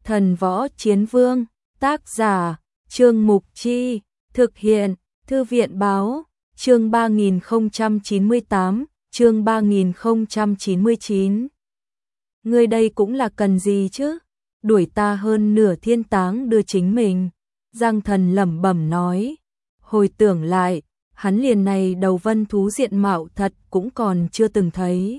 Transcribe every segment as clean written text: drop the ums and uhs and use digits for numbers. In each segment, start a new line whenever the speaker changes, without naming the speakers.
Thần Võ Chiến Vương, tác giả, Trương Mục Chi, thực hiện, Thư viện báo, chương 3098, chương 3099. Ngươi đây cũng là cần gì chứ? Đuổi ta hơn nửa thiên táng đưa chính mình. Giang Thần lẩm bẩm nói. Hồi tưởng lại, hắn liền này đầu vân thú diện mạo thật cũng còn chưa từng thấy.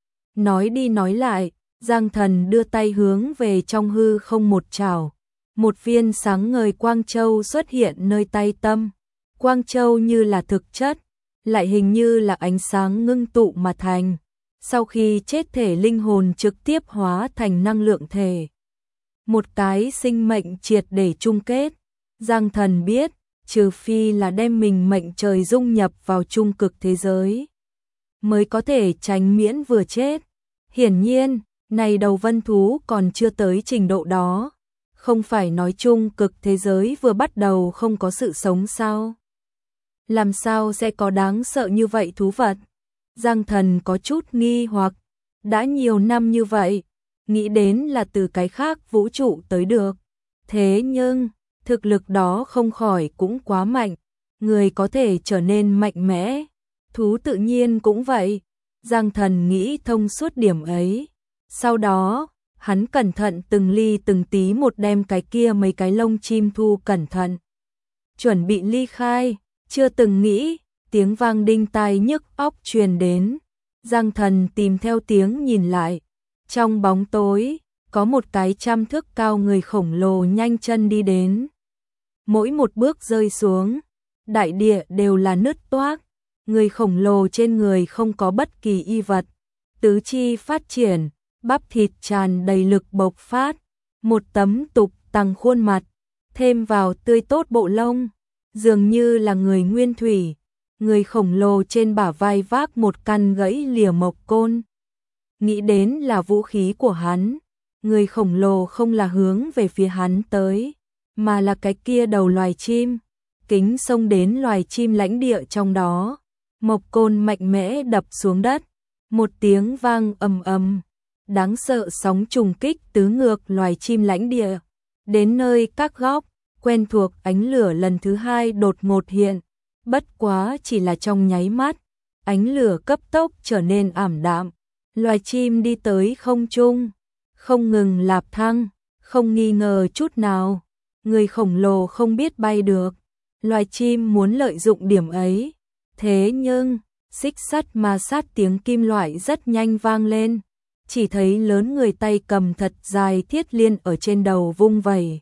Nói đi nói lại, Giang Thần đưa tay hướng về trong hư không một chảo. Một viên sáng ngời quang châu xuất hiện nơi tay tâm. Quang châu như là thực chất, lại hình như là ánh sáng ngưng tụ mà thành. Sau khi chết thể linh hồn trực tiếp hóa thành năng lượng thể. Một cái sinh mệnh triệt để chung kết. Giang Thần biết, trừ phi là đem mình mệnh trời dung nhập vào trung cực thế giới, mới có thể tránh miễn vừa chết. Hiển nhiên, này đầu vân thú còn chưa tới trình độ đó. Không phải nói chung cực thế giới vừa bắt đầu không có sự sống sao? Làm sao sẽ có đáng sợ như vậy thú vật? Giang Thần có chút nghi hoặc, đã nhiều năm như vậy, nghĩ đến là từ cái khác vũ trụ tới được. Thế nhưng, thực lực đó không khỏi cũng quá mạnh, người có thể trở nên mạnh mẽ, thú tự nhiên cũng vậy. Giang Thần nghĩ thông suốt điểm ấy. Sau đó, hắn cẩn thận từng ly từng tí một đem cái kia mấy cái lông chim thu cẩn thận. Chuẩn bị ly khai, chưa từng nghĩ, tiếng vang đinh tai nhức óc truyền đến. Giang Thần tìm theo tiếng nhìn lại. Trong bóng tối, có một cái 100 thước cao người khổng lồ nhanh chân đi đến. Mỗi một bước rơi xuống, đại địa đều là nứt toác. Người khổng lồ trên người không có bất kỳ y vật. Tứ chi phát triển, bắp thịt tràn đầy lực bộc phát. Một tấm tục tằng khuôn mặt, thêm vào tươi tốt bộ lông, dường như là người nguyên thủy. Người khổng lồ trên bả vai vác một căn gãy lìa mộc côn. Nghĩ đến là vũ khí của hắn. Người khổng lồ không là hướng về phía hắn tới, mà là cái kia đầu loài chim. Kính xông đến loài chim lãnh địa trong đó. Mộc côn mạnh mẽ đập xuống đất. Một tiếng vang ầm ầm. Đáng sợ sóng trùng kích tứ ngược loài chim lãnh địa. Đến nơi các góc, quen thuộc ánh lửa lần thứ hai đột ngột hiện. Bất quá chỉ là trong nháy mắt, ánh lửa cấp tốc trở nên ảm đạm. Loài chim đi tới không trung, không ngừng lạp thăng, không nghi ngờ chút nào. Người khổng lồ không biết bay được. Loài chim muốn lợi dụng điểm ấy. Thế nhưng, xích sắt ma sát tiếng kim loại rất nhanh vang lên. Chỉ thấy lớn người tay cầm thật dài thiết liên ở trên đầu vung vẩy.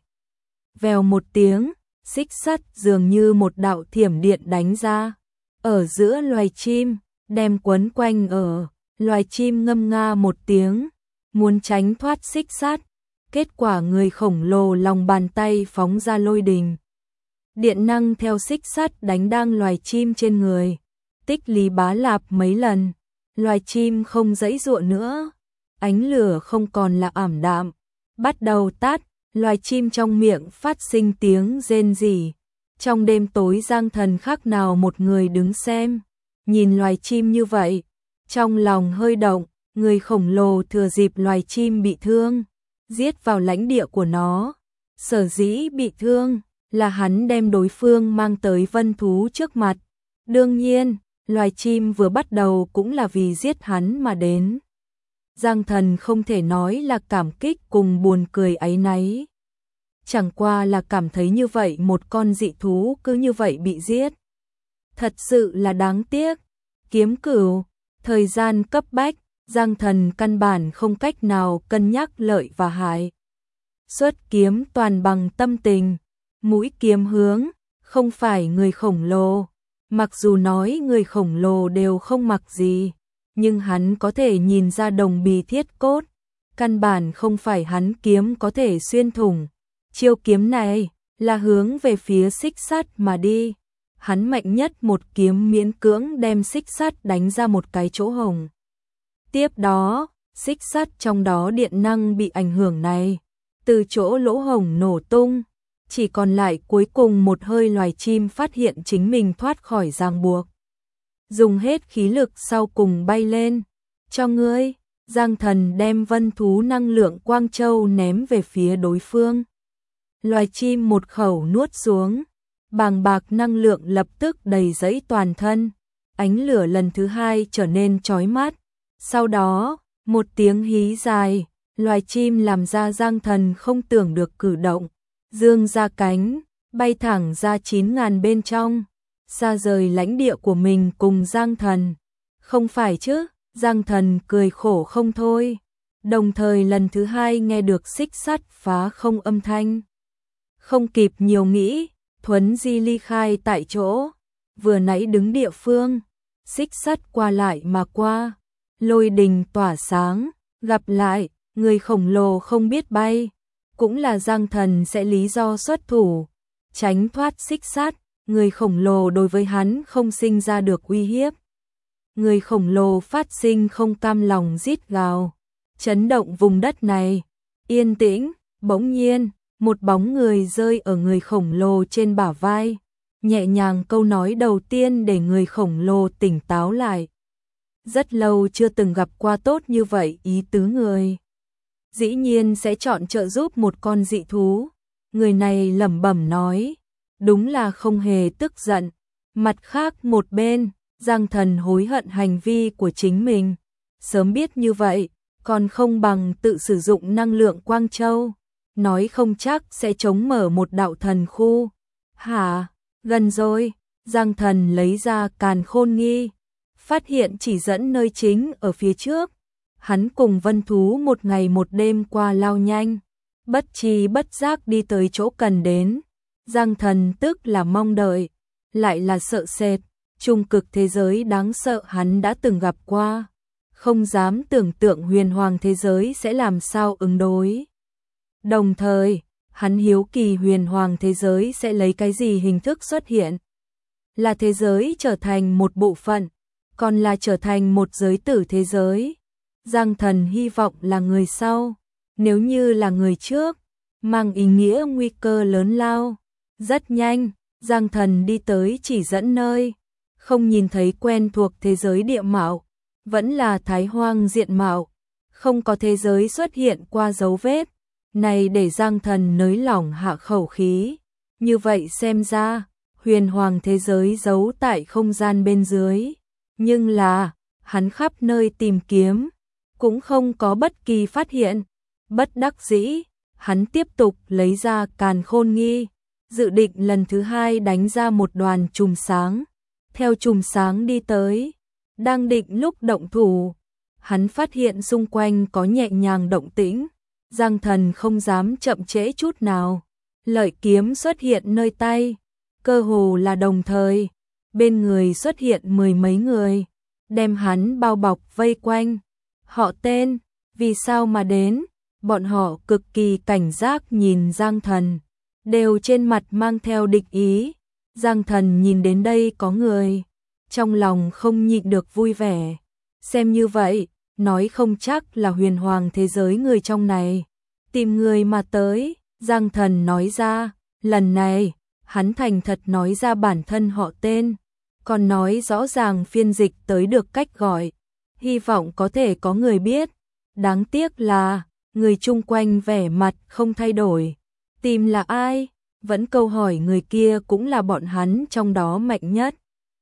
Vèo một tiếng, xích sắt dường như một đạo thiểm điện đánh ra. Ở giữa loài chim, đem quấn quanh ở. Loài chim ngâm nga một tiếng, muốn tránh thoát xích sắt. Kết quả người khổng lồ lòng bàn tay phóng ra lôi đình. Điện năng theo xích sắt đánh đang loài chim trên người. Tích lý bá lạp mấy lần. Loài chim không giãy giụa nữa. Ánh lửa không còn là ảm đạm, bắt đầu tắt. Loài chim trong miệng phát sinh tiếng rên rỉ. Trong đêm tối Giang Thần khác nào một người đứng xem. Nhìn loài chim như vậy, trong lòng hơi động. Người khổng lồ thừa dịp loài chim bị thương, giết vào lãnh địa của nó. Sở dĩ bị thương là hắn đem đối phương mang tới vân thú trước mặt. Đương nhiên, loài chim vừa bắt đầu cũng là vì giết hắn mà đến. Giang Thần không thể nói là cảm kích cùng buồn cười áy náy. Chẳng qua là cảm thấy như vậy một con dị thú cứ như vậy bị giết. Thật sự là đáng tiếc. Kiếm Cửu, thời gian cấp bách, Giang Thần căn bản không cách nào cân nhắc lợi và hại. Xuất kiếm toàn bằng tâm tình, mũi kiếm hướng, không phải người khổng lồ. Mặc dù nói người khổng lồ đều không mặc gì, nhưng hắn có thể nhìn ra đồng bì thiết cốt. Căn bản không phải hắn kiếm có thể xuyên thủng. Chiêu kiếm này là hướng về phía xích sắt mà đi. Hắn mạnh nhất một kiếm miễn cưỡng đem xích sắt đánh ra một cái chỗ hổng. Tiếp đó, xích sắt trong đó điện năng bị ảnh hưởng này. Từ chỗ lỗ hổng nổ tung. Chỉ còn lại cuối cùng một hơi loài chim phát hiện chính mình thoát khỏi ràng buộc. Dùng hết khí lực sau cùng bay lên. Cho ngươi, Giang Thần đem vân thú năng lượng quang châu ném về phía đối phương. Loài chim một khẩu nuốt xuống, bàng bạc năng lượng lập tức đầy dẫy toàn thân, ánh lửa lần thứ hai trở nên chói mắt. Sau đó, một tiếng hí dài, loài chim làm ra Giang Thần không tưởng được cử động, dương ra cánh, bay thẳng ra 9.000 bên trong, xa rời lãnh địa của mình cùng Giang Thần. Không phải chứ, Giang Thần cười khổ không thôi, đồng thời lần thứ hai nghe được xích sắt phá không âm thanh. Không kịp nhiều nghĩ, thuấn di ly khai tại chỗ, vừa nãy đứng địa phương, xích sắt qua lại mà qua, lôi đình tỏa sáng, gặp lại, người khổng lồ không biết bay, cũng là Giang Thần sẽ lý do xuất thủ, tránh thoát xích sắt, người khổng lồ đối với hắn không sinh ra được uy hiếp. Người khổng lồ phát sinh không cam lòng rít gào, chấn động vùng đất này, yên tĩnh, bỗng nhiên, một bóng người rơi ở người khổng lồ trên bả vai, nhẹ nhàng câu nói đầu tiên để người khổng lồ tỉnh táo lại. Rất lâu chưa từng gặp qua tốt như vậy ý tứ người. Dĩ nhiên sẽ chọn trợ giúp một con dị thú. Người này lẩm bẩm nói, đúng là không hề tức giận. Mặt khác một bên, Giang Thần hối hận hành vi của chính mình. Sớm biết như vậy, còn không bằng tự sử dụng năng lượng quang châu. Nói không chắc sẽ chống mở một đạo thần khu. Hả? Gần rồi, Giang Thần lấy ra càn khôn nghi, phát hiện chỉ dẫn nơi chính ở phía trước. Hắn cùng vân thú một ngày một đêm qua lao nhanh, bất tri bất giác đi tới chỗ cần đến. Giang Thần tức là mong đợi, lại là sợ sệt, trung cực thế giới đáng sợ hắn đã từng gặp qua, không dám tưởng tượng huyền hoàng thế giới sẽ làm sao ứng đối. Đồng thời, hắn hiếu kỳ huyền hoàng thế giới sẽ lấy cái gì hình thức xuất hiện. Là thế giới trở thành một bộ phận, còn là trở thành một giới tử thế giới. Giang Thần hy vọng là người sau, nếu như là người trước, mang ý nghĩa nguy cơ lớn lao. Rất nhanh, Giang Thần đi tới chỉ dẫn nơi, không nhìn thấy quen thuộc thế giới địa mạo, vẫn là thái hoang diện mạo, không có thế giới xuất hiện qua dấu vết. Này để Giang Thần nới lỏng hạ khẩu khí, như vậy xem ra, huyền hoàng thế giới giấu tại không gian bên dưới, nhưng là, hắn khắp nơi tìm kiếm, cũng không có bất kỳ phát hiện. Bất đắc dĩ, hắn tiếp tục lấy ra càn khôn nghi, dự định lần thứ hai đánh ra một đoàn chùm sáng, theo chùm sáng đi tới, đang định lúc động thủ, hắn phát hiện xung quanh có nhẹ nhàng động tĩnh. Giang Thần không dám chậm trễ chút nào, lợi kiếm xuất hiện nơi tay, cơ hồ là đồng thời, bên người xuất hiện mười mấy người, đem hắn bao bọc vây quanh. Họ tên, vì sao mà đến, bọn họ cực kỳ cảnh giác nhìn Giang Thần, đều trên mặt mang theo địch ý. Giang Thần nhìn đến đây có người, trong lòng không nhịn được vui vẻ, xem như vậy, nói không chắc là huyền hoàng thế giới người trong này tìm người mà tới. Giang Thần nói ra, lần này, hắn thành thật nói ra bản thân họ tên, còn nói rõ ràng phiên dịch tới được cách gọi, hy vọng có thể có người biết. Đáng tiếc là, người chung quanh vẻ mặt không thay đổi. Tìm là ai? Vẫn câu hỏi người kia cũng là bọn hắn trong đó mạnh nhất.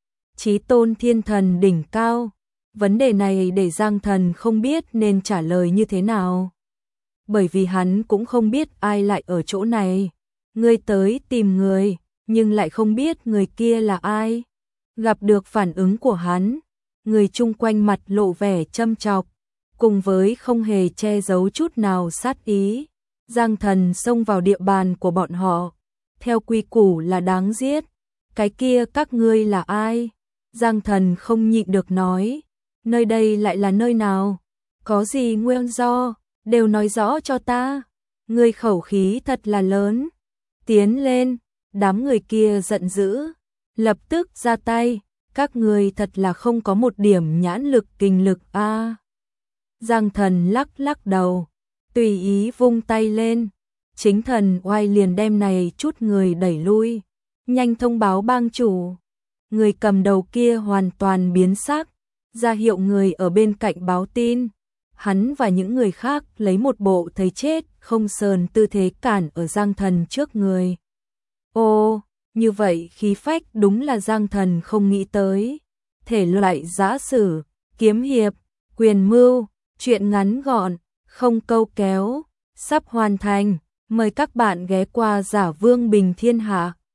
Chí tôn thiên thần đỉnh cao. Vấn đề này để Giang Thần không biết nên trả lời như thế nào. Bởi vì hắn cũng không biết ai lại ở chỗ này. Người tới tìm người, nhưng lại không biết người kia là ai. Gặp được phản ứng của hắn, người chung quanh mặt lộ vẻ châm chọc, cùng với không hề che giấu chút nào sát ý. Giang Thần xông vào địa bàn của bọn họ, theo quy củ là đáng giết. Cái kia các ngươi là ai? Giang Thần không nhịn được nói, nơi đây lại là nơi nào? Có gì nguyên do? Đều nói rõ cho ta. Ngươi khẩu khí thật là lớn. Tiến lên, đám người kia giận dữ, lập tức ra tay, các ngươi thật là không có một điểm nhãn lực kinh lực a. Giang Thần lắc lắc đầu, tùy ý vung tay lên, chính thần oai liền đem này chút người đẩy lui, nhanh thông báo bang chủ. Người cầm đầu kia hoàn toàn biến sắc, ra hiệu người ở bên cạnh báo tin. hắn và những người khác lấy một bộ thấy chết không sờn tư thế cản ở Giang Thần trước người. Ô, như vậy khí phách đúng là Giang Thần không nghĩ tới. Thể loại giã sử, kiếm hiệp, quyền mưu, truyện ngắn gọn, không câu kéo, sắp hoàn thành. Mời các bạn ghé qua Giả Vương Bình Thiên Hạ.